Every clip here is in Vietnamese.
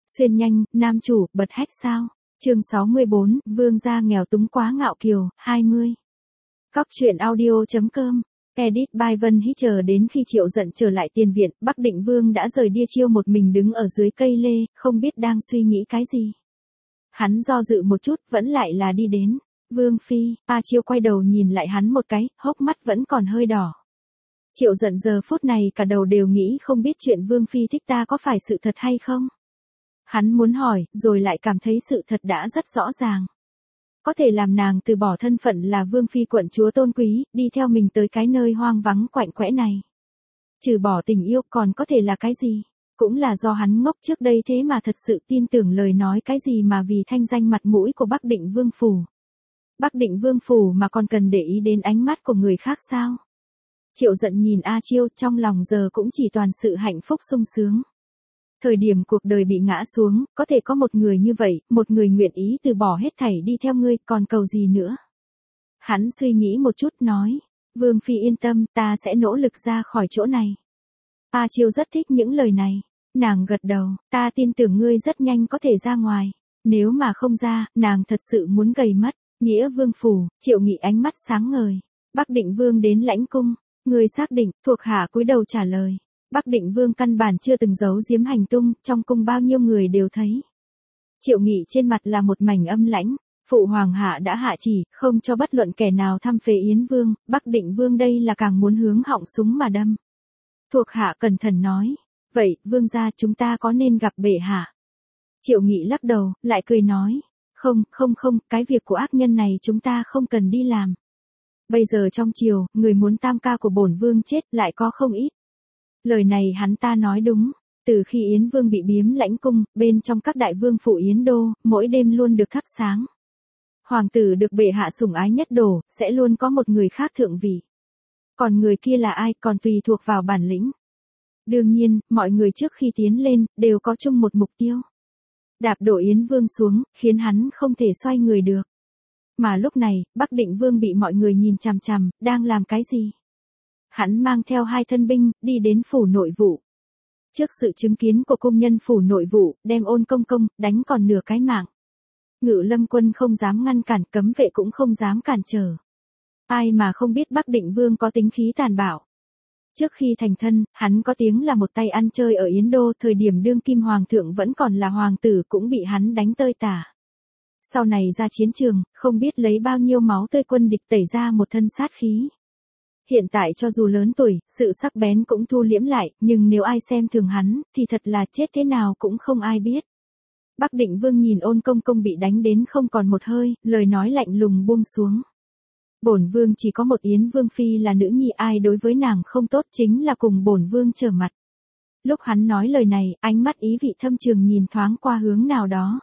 Xuyên nhanh, nam chủ, bật hách sao? Chương 64, vương gia nghèo túng quá ngạo kiều, 20. Góc truyện audio.com. Edit by Vân Hí. Chờ đến khi Triệu Dận trở lại tiền viện, Bắc Định Vương đã rời Đia Chiêu một mình đứng ở dưới cây lê, không biết đang suy nghĩ cái gì. Hắn do dự một chút, vẫn lại là đi đến. Vương phi, A Chiêu quay đầu nhìn lại hắn một cái, hốc mắt vẫn còn hơi đỏ. Triệu Dận giờ phút này cả đầu đều nghĩ không biết chuyện Vương phi thích ta có phải sự thật hay không. Hắn muốn hỏi, rồi lại cảm thấy sự thật đã rất rõ ràng. Có thể làm nàng từ bỏ thân phận là vương phi quận chúa tôn quý, đi theo mình tới cái nơi hoang vắng quạnh quẽ này. Trừ bỏ tình yêu còn có thể là cái gì? Cũng là do hắn ngốc trước đây thế mà thật sự tin tưởng lời nói cái gì mà vì thanh danh mặt mũi của Bắc Định Vương phủ. Bắc Định Vương phủ mà còn cần để ý đến ánh mắt của người khác sao? Triệu Dận nhìn A Chiêu, trong lòng giờ cũng chỉ toàn sự hạnh phúc sung sướng. Thời điểm cuộc đời bị ngã xuống, có thể có một người như vậy, một người nguyện ý từ bỏ hết thảy đi theo ngươi, còn cầu gì nữa. Hắn suy nghĩ một chút nói, Vương phi yên tâm, ta sẽ nỗ lực ra khỏi chỗ này. A Chiêu rất thích những lời này. Nàng gật đầu, ta tin tưởng ngươi rất nhanh có thể ra ngoài. Nếu mà không ra, nàng thật sự muốn gầy mất. Nghĩa Vương phủ, Triệu Nghị ánh mắt sáng ngời. Bắc Định Vương đến lãnh cung. Ngươi xác định, thuộc hạ cúi đầu trả lời. Bắc Định Vương căn bản chưa từng giấu giếm hành tung, trong cung bao nhiêu người đều thấy. Triệu Nghị trên mặt là một mảnh âm lãnh, phụ hoàng hạ đã hạ chỉ, không cho bất luận kẻ nào thăm phế Yến Vương, Bắc Định Vương đây là càng muốn hướng họng súng mà đâm. Thuộc hạ cẩn thận nói, vậy, vương gia chúng ta có nên gặp bệ hạ? Triệu Nghị lắc đầu, lại cười nói, không, cái việc của ác nhân này chúng ta không cần đi làm. Bây giờ trong triều, người muốn tam ca của bổn vương chết lại có không ít. Lời này hắn ta nói đúng, từ khi Yến Vương bị biếm lãnh cung, bên trong các đại vương phủ Yến Đô, mỗi đêm luôn được thắp sáng. Hoàng tử được bệ hạ sủng ái nhất đổ, sẽ luôn có một người khác thượng vị. Còn người kia là ai còn tùy thuộc vào bản lĩnh. Đương nhiên, mọi người trước khi tiến lên, đều có chung một mục tiêu. Đạp đổ Yến Vương xuống, khiến hắn không thể xoay người được. Mà lúc này, Bắc Định Vương bị mọi người nhìn chằm chằm, đang làm cái gì? Hắn mang theo 2 thân binh, đi đến phủ nội vụ. Trước sự chứng kiến của công nhân phủ nội vụ, đem Ôn Công Công, đánh còn nửa cái mạng. Ngự Lâm quân không dám ngăn cản, cấm vệ cũng không dám cản trở. Ai mà không biết Bắc Định Vương có tính khí tàn bạo. Trước khi thành thân, hắn có tiếng là một tay ăn chơi ở Yến Đô, thời điểm đương kim hoàng thượng vẫn còn là hoàng tử cũng bị hắn đánh tơi tả. Sau này ra chiến trường, không biết lấy bao nhiêu máu tươi quân địch tẩy ra một thân sát khí. Hiện tại cho dù lớn tuổi, sự sắc bén cũng thu liễm lại, nhưng nếu ai xem thường hắn, thì thật là chết thế nào cũng không ai biết. Bắc Định Vương nhìn Ôn Công Công bị đánh đến không còn một hơi, lời nói lạnh lùng buông xuống. Bổn vương chỉ có một Yến Vương phi là nữ nhi, ai đối với nàng không tốt chính là cùng bổn vương trở mặt. Lúc hắn nói lời này, ánh mắt ý vị thâm trường nhìn thoáng qua hướng nào đó.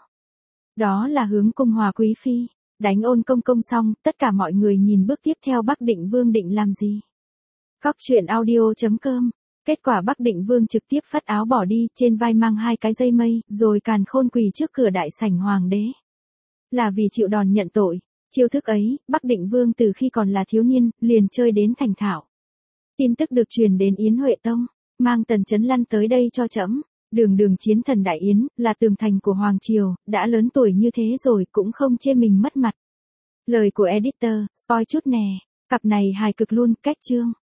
Đó là hướng cung Hòa quý phi. Đánh Ôn Công Công xong, tất cả mọi người nhìn bước tiếp theo Bắc Định Vương định làm gì. Góc truyện audio.com. Kết quả Bắc Định Vương trực tiếp phất áo bỏ đi, trên vai mang 2 cái dây mây, rồi càn khôn quỳ trước cửa đại sảnh hoàng đế. Là vì chịu đòn nhận tội. Chiêu thức ấy, Bắc Định Vương từ khi còn là thiếu niên, liền chơi đến thành thạo. Tin tức được truyền đến Yến Huệ Tông, mang Tần Chấn Lăn tới đây cho trẫm. Đường chiến thần Đại Yến, là tường thành của Hoàng Triều, đã lớn tuổi như thế rồi cũng không chê mình mất mặt. Lời của editor, spoil chút nè, cặp này hài cực luôn, cách chương.